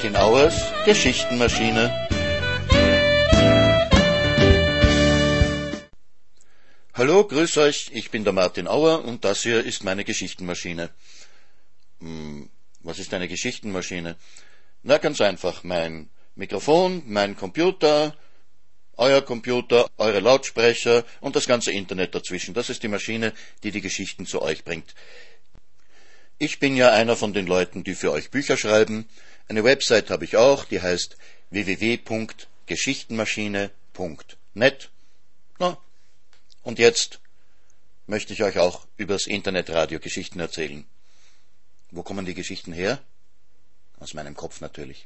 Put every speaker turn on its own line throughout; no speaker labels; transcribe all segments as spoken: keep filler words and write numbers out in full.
Martin Auers Geschichtenmaschine. Hallo, grüß euch, ich bin der Martin Auer und das hier ist meine Geschichtenmaschine. Hm, was ist eine Geschichtenmaschine? Na, ganz einfach, mein Mikrofon, mein Computer, euer Computer, eure Lautsprecher und das ganze Internet dazwischen. Das ist die Maschine, die die Geschichten zu euch bringt. Ich bin ja einer von den Leuten, die für euch Bücher schreiben. Eine Website habe ich auch, die heißt w w w punkt geschichtenmaschine punkt net. Na, und jetzt möchte ich euch auch übers Internetradio Geschichten erzählen. Wo kommen die Geschichten her? Aus meinem Kopf natürlich.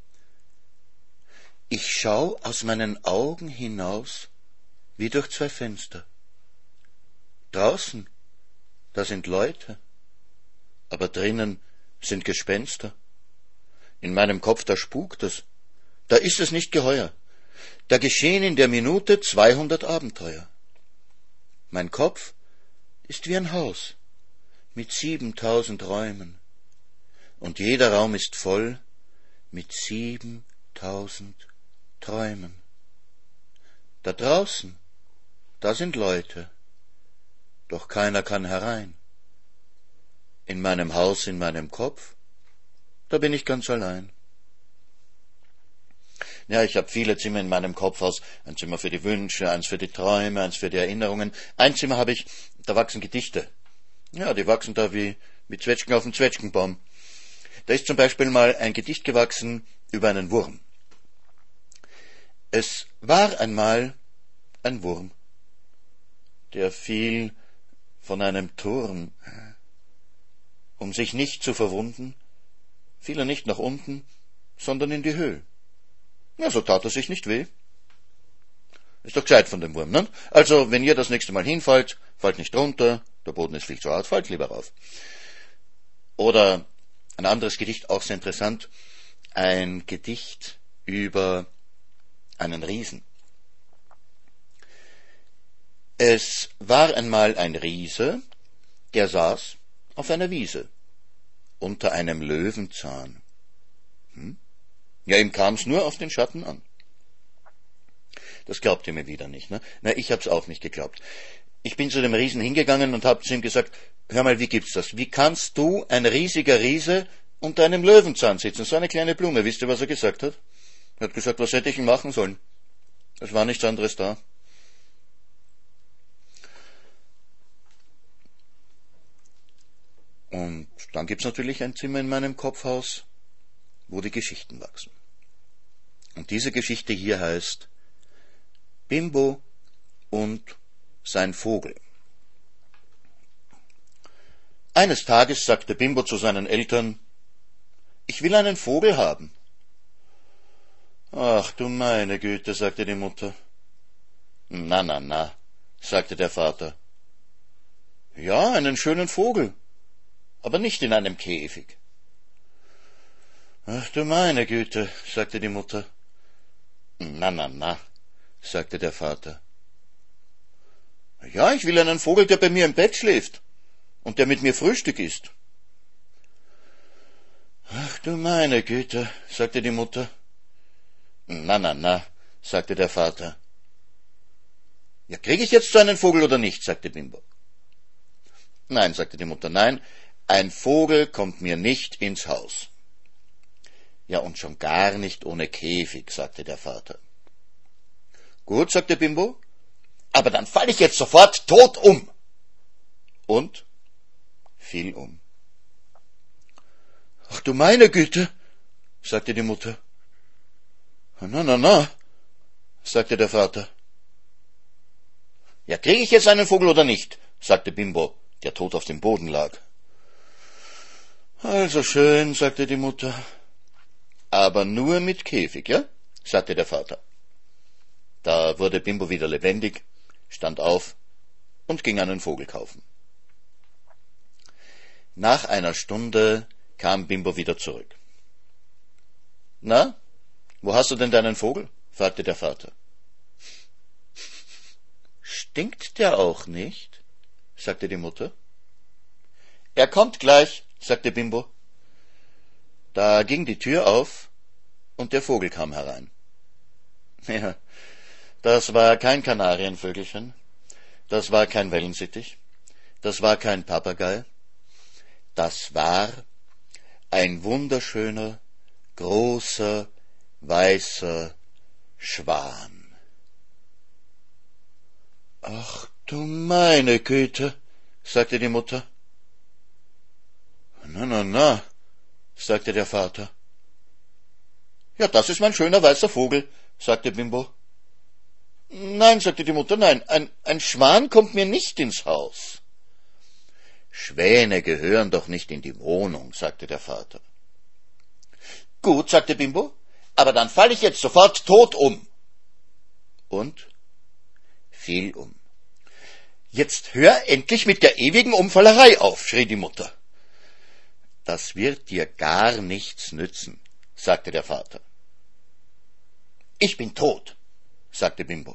Ich schau aus meinen Augen hinaus wie durch zwei Fenster. Draußen, da sind Leute, aber drinnen sind Gespenster. In meinem Kopf, da spukt es, da ist es nicht geheuer. Da geschehen in der Minute zweihundert Abenteuer. Mein Kopf ist wie ein Haus mit siebentausend Räumen, und jeder Raum ist voll mit siebentausend Träumen. Da draußen, da sind Leute, doch keiner kann herein. In meinem Haus, in meinem Kopf, da bin ich ganz allein. Ja, ich habe viele Zimmer in meinem Kopfhaus. Ein Zimmer für die Wünsche, eins für die Träume, eins für die Erinnerungen. Ein Zimmer habe ich, da wachsen Gedichte. Ja, die wachsen da wie, wie Zwetschgen auf dem Zwetschgenbaum. Da ist zum Beispiel mal ein Gedicht gewachsen über einen Wurm. Es war einmal ein Wurm, der fiel von einem Turm. Um sich nicht zu verwunden, fiel er nicht nach unten, sondern in die Höhe. Ja, so tat er sich nicht weh. Ist doch gescheit von dem Wurm, ne? Also, wenn ihr das nächste Mal hinfallt, fallt nicht runter, der Boden ist viel zu hart, fallt lieber rauf. Oder ein anderes Gedicht, auch sehr interessant, ein Gedicht über einen Riesen. Es war einmal ein Riese, der saß auf einer Wiese, unter einem Löwenzahn. Hm? Ja, ihm kam's nur auf den Schatten an. Das glaubt ihr mir wieder nicht, ne? Na, ich hab's auch nicht geglaubt. Ich bin zu dem Riesen hingegangen und hab zu ihm gesagt, hör mal, wie gibt's das? Wie kannst du, ein riesiger Riese, unter einem Löwenzahn sitzen? So eine kleine Blume, wisst ihr, was er gesagt hat? Er hat gesagt, was hätte ich denn machen sollen? Es war nichts anderes da. Und dann gibt's natürlich ein Zimmer in meinem Kopfhaus, wo die Geschichten wachsen. Und diese Geschichte hier heißt Bimbo und sein Vogel. Eines Tages sagte Bimbo zu seinen Eltern, ich will einen Vogel haben. Ach du meine Güte, sagte die Mutter. Na, na, na, sagte der Vater. Ja, einen schönen Vogel, aber nicht in einem Käfig. Ach du meine Güte, sagte die Mutter. Na, na, na, sagte der Vater. Ja, ich will einen Vogel, der bei mir im Bett schläft und der mit mir Frühstück isst. Ach du meine Güte, sagte die Mutter. Na, na, na, sagte der Vater. Ja, kriege ich jetzt so einen Vogel oder nicht, sagte Bimbo. Nein, sagte die Mutter, nein, ein Vogel kommt mir nicht ins Haus. Ja, und schon gar nicht ohne Käfig, sagte der Vater. Gut, sagte Bimbo, aber dann falle ich jetzt sofort tot um. Und fiel um. Ach du meine Güte, sagte die Mutter. Na, na, na, sagte der Vater. Ja, kriege ich jetzt einen Vogel oder nicht, sagte Bimbo, der tot auf dem Boden lag. Also schön, sagte die Mutter. Aber nur mit Käfig, ja? sagte der Vater. Da wurde Bimbo wieder lebendig, stand auf und ging einen Vogel kaufen. Nach einer Stunde kam Bimbo wieder zurück. Na, wo hast du denn deinen Vogel? fragte der Vater. Stinkt der auch nicht? sagte die Mutter. Er kommt gleich, sagte Bimbo. Da ging die Tür auf und der Vogel kam herein. Ja, das war kein Kanarienvögelchen, das war kein Wellensittich, das war kein Papagei, das war ein wunderschöner, großer, weißer Schwan. »Ach du meine Güte«, sagte die Mutter. »Na, na, na«, sagte der Vater. »Ja, das ist mein schöner weißer Vogel«, sagte Bimbo. »Nein«, sagte die Mutter, »nein, ein, ein Schwan kommt mir nicht ins Haus.« »Schwäne gehören doch nicht in die Wohnung«, sagte der Vater. »Gut«, sagte Bimbo, »aber dann falle ich jetzt sofort tot um.« Und fiel um. »Jetzt hör endlich mit der ewigen Umfallerei auf«, schrie die Mutter. »Das wird dir gar nichts nützen«, sagte der Vater. »Ich bin tot«, sagte Bimbo.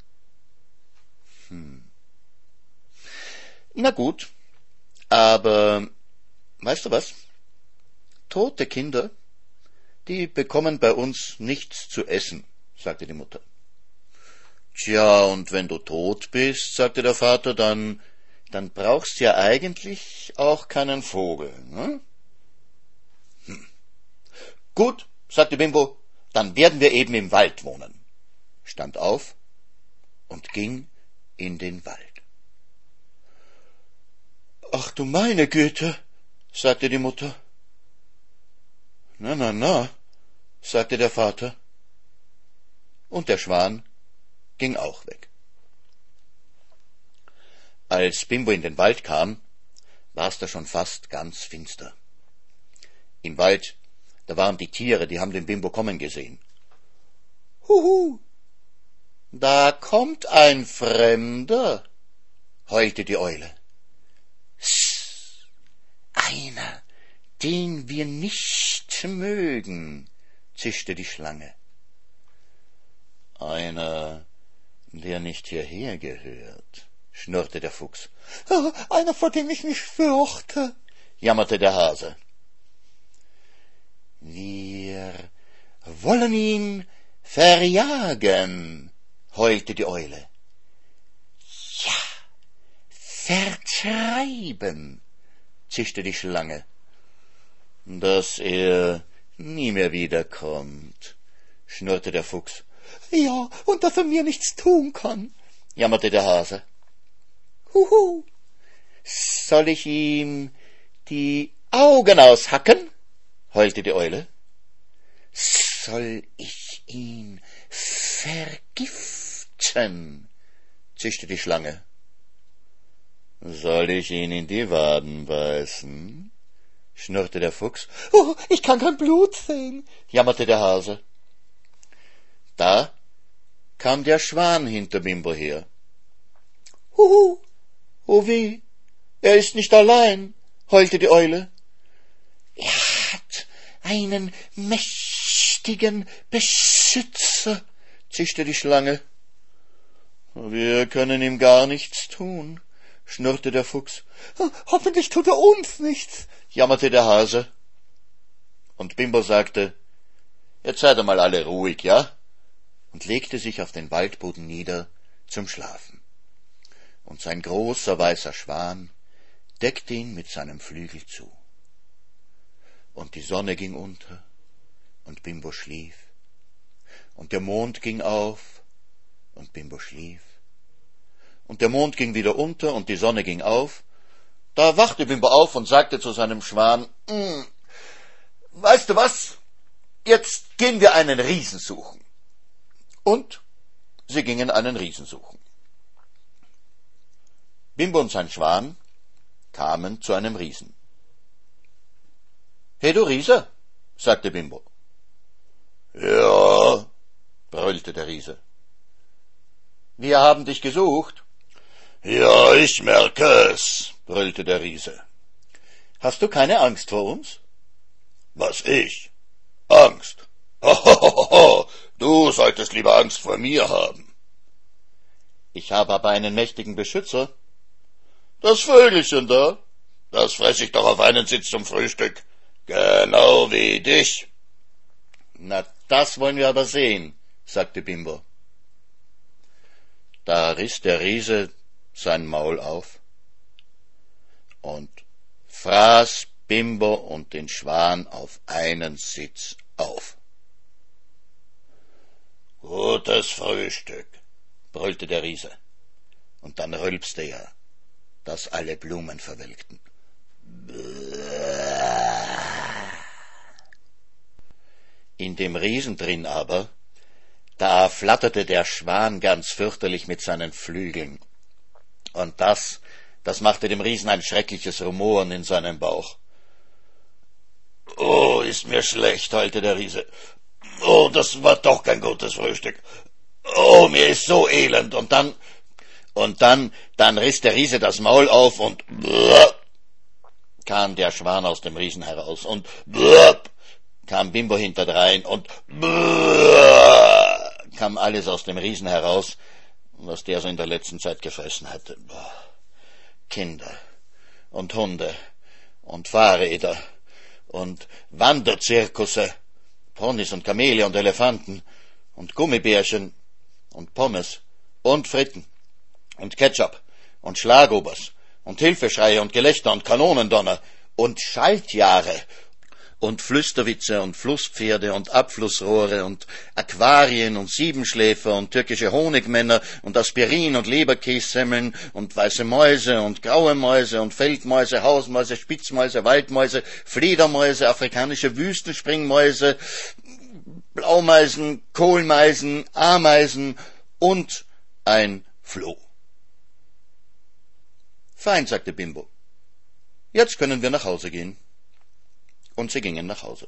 Hm. Na gut, aber weißt du was? Tote Kinder, die bekommen bei uns nichts zu essen, sagte die Mutter. »Tja, und wenn du tot bist«, sagte der Vater, dann, dann brauchst du ja eigentlich auch keinen Vogel, ne? Hm. »Gut«, sagte Bimbo, »dann werden wir eben im Wald wohnen«, stand auf und ging in den Wald. »Ach du meine Güte«, sagte die Mutter. »Na, na, na«, sagte der Vater. Und der Schwan ging auch weg. Als Bimbo in den Wald kam, war's da schon fast ganz finster. Im Wald, da waren die Tiere, die haben den Bimbo kommen gesehen. »Huhu, da kommt ein Fremder«, heulte die Eule. »Sss, einer, den wir nicht mögen«, zischte die Schlange. »Einer, der nicht hierher gehört«, schnurrte der Fuchs. »Oh, einer, vor dem ich mich fürchte«, jammerte der Hase. »Wir wollen ihn verjagen«, heulte die Eule. »Ja, vertreiben«, zischte die Schlange. »Dass er nie mehr wiederkommt«, schnurrte der Fuchs. »Ja, und dass er mir nichts tun kann«, jammerte der Hase. »Huhu, soll ich ihm die Augen aushacken?«, heulte die Eule. »Soll ich ihn vergiften?«, zischte die Schlange. »Soll ich ihn in die Waden beißen?«, schnurrte der Fuchs. »Oh, ich kann kein Blut sehen«, jammerte der Hase. Da kam der Schwan hinter Bimbo her. »Huhu, oh weh, er ist nicht allein«, heulte die Eule. »Er hat einen mächtigen Beschützer«, zischte die Schlange. »Wir können ihm gar nichts tun«, schnurrte der Fuchs. »Hoffentlich tut er uns nichts«, jammerte der Hase. Und Bimbo sagte, »Jetzt seid einmal alle ruhig, ja?« und legte sich auf den Waldboden nieder zum Schlafen. Und sein großer weißer Schwan deckte ihn mit seinem Flügel zu. Und die Sonne ging unter, und Bimbo schlief. Und der Mond ging auf, und Bimbo schlief. Und der Mond ging wieder unter, und die Sonne ging auf. Da wachte Bimbo auf und sagte zu seinem Schwan, »Weißt du was? Jetzt gehen wir einen Riesen suchen.« Und sie gingen einen Riesen suchen. Bimbo und sein Schwan kamen zu einem Riesen. »Hey, du Riese«, sagte Bimbo. »Ja«, brüllte der Riese. »Wir haben dich gesucht.« »Ja, ich merke es«, brüllte der Riese. »Hast du keine Angst vor uns?« »Was, ich? Angst? Hohoho, du solltest lieber Angst vor mir haben.« »Ich habe aber einen mächtigen Beschützer.« »Das Vögelchen da, das fress ich doch auf einen Sitz zum Frühstück, genau wie dich.« »Na das wollen wir aber sehen, sagte Bimbo. Da riss der Riese sein Maul auf und fraß Bimbo und den Schwan auf einen Sitz auf. »Gutes Frühstück«, brüllte der Riese, und dann rülpste er, dass alle Blumen verwelkten. In dem Riesen drin aber, da flatterte der Schwan ganz fürchterlich mit seinen Flügeln, und das, das machte dem Riesen ein schreckliches Rumoren in seinem Bauch. »Oh, ist mir schlecht«, heulte der Riese. »Oh, das war doch kein gutes Frühstück. Oh, mir ist so elend.« Und dann, und dann, dann riss der Riese das Maul auf und blub, kam der Schwan aus dem Riesen heraus und blub, kam Bimbo hinterdrein und blub, kam alles aus dem Riesen heraus, was der so in der letzten Zeit gefressen hatte. Kinder und Hunde und Fahrräder und Wanderzirkusse, Ponys und Kamele und Elefanten und Gummibärchen und Pommes und Fritten und Ketchup und Schlagobers und Hilfeschreie und Gelächter und Kanonendonner und Schaltjahre und Flüsterwitze und Flusspferde und Abflussrohre und Aquarien und Siebenschläfer und türkische Honigmänner und Aspirin und Leberkässemmeln und weiße Mäuse und graue Mäuse und Feldmäuse, Hausmäuse, Spitzmäuse, Waldmäuse, Fledermäuse, afrikanische Wüstenspringmäuse, Blaumeisen, Kohlmeisen, Ameisen und ein Floh. »Fein«, sagte Bimbo. »Jetzt können wir nach Hause gehen.« Und sie gingen nach Hause.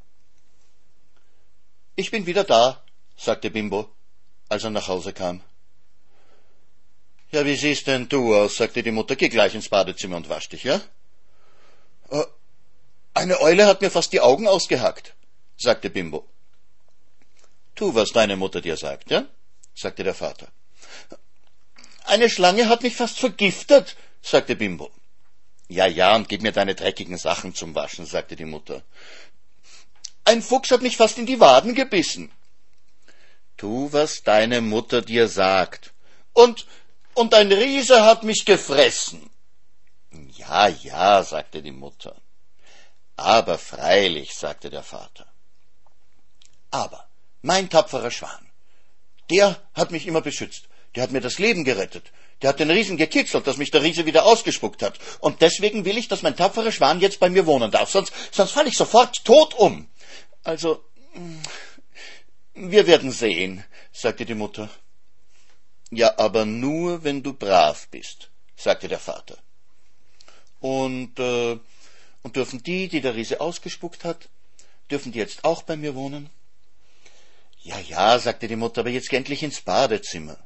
»Ich bin wieder da«, sagte Bimbo, als er nach Hause kam. »Ja, wie siehst denn du aus?«, sagte die Mutter. »Geh gleich ins Badezimmer und wasch dich, ja?« äh, »Eine Eule hat mir fast die Augen ausgehackt«, sagte Bimbo. »Tu, was deine Mutter dir sagt, ja?«, sagte der Vater. »Eine Schlange hat mich fast vergiftet«, sagte Bimbo. »Ja, ja, und gib mir deine dreckigen Sachen zum Waschen«, sagte die Mutter. »Ein Fuchs hat mich fast in die Waden gebissen.« »Tu, was deine Mutter dir sagt.« Und, und ein Riese hat mich gefressen.« »Ja, ja«, sagte die Mutter. »Aber freilich«, sagte der Vater. »Aber mein tapferer Schwan, der hat mich immer beschützt. Der hat mir das Leben gerettet. Der hat den Riesen gekitzelt, dass mich der Riese wieder ausgespuckt hat. Und deswegen will ich, dass mein tapferer Schwan jetzt bei mir wohnen darf. Sonst, sonst falle ich sofort tot um. Also, wir werden sehen«, sagte die Mutter. »Ja, aber nur, wenn du brav bist«, sagte der Vater. Und, äh, und dürfen die, die der Riese ausgespuckt hat, dürfen die jetzt auch bei mir wohnen?« »Ja, ja«, sagte die Mutter, »aber jetzt geh endlich ins Badezimmer.«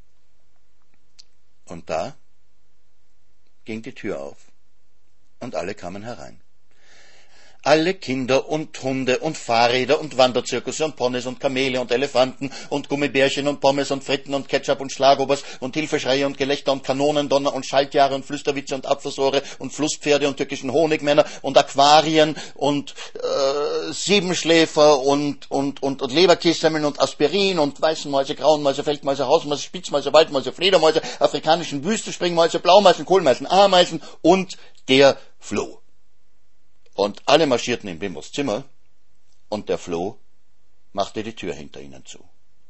Und da ging die Tür auf, und alle kamen herein. Alle Kinder und Hunde und Fahrräder und Wanderzirkusse und Ponys und Kamele und Elefanten und Gummibärchen und Pommes und Fritten und Ketchup und Schlagobers und Hilfeschreie und Gelächter und Kanonendonner und Schaltjahre und Flüsterwitze und Abflussrohre und Flusspferde und türkischen Honigmänner und Aquarien und äh, Siebenschläfer und, und, und, und Leberkässemmeln und Aspirin und weißen Mäuse, grauen Mäuse, Feldmäuse, Hausmäuse, Spitzmäuse, Waldmäuse, Fledermäuse, afrikanischen Wüstenspringmäuse, Blaumeisen, Kohlmeisen, Ameisen und der Floh. Und alle marschierten in Bimbos Zimmer, und der Floh machte die Tür hinter ihnen zu.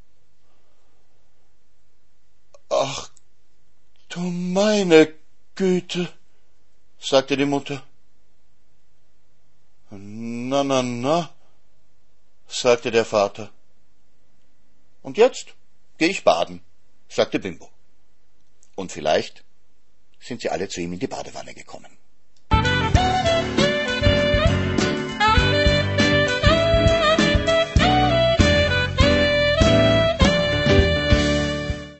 »Ach, du meine Güte«, sagte die Mutter. »Na, na, na«, sagte der Vater. »Und jetzt gehe ich baden«, sagte Bimbo. Und vielleicht sind sie alle zu ihm in die Badewanne gekommen.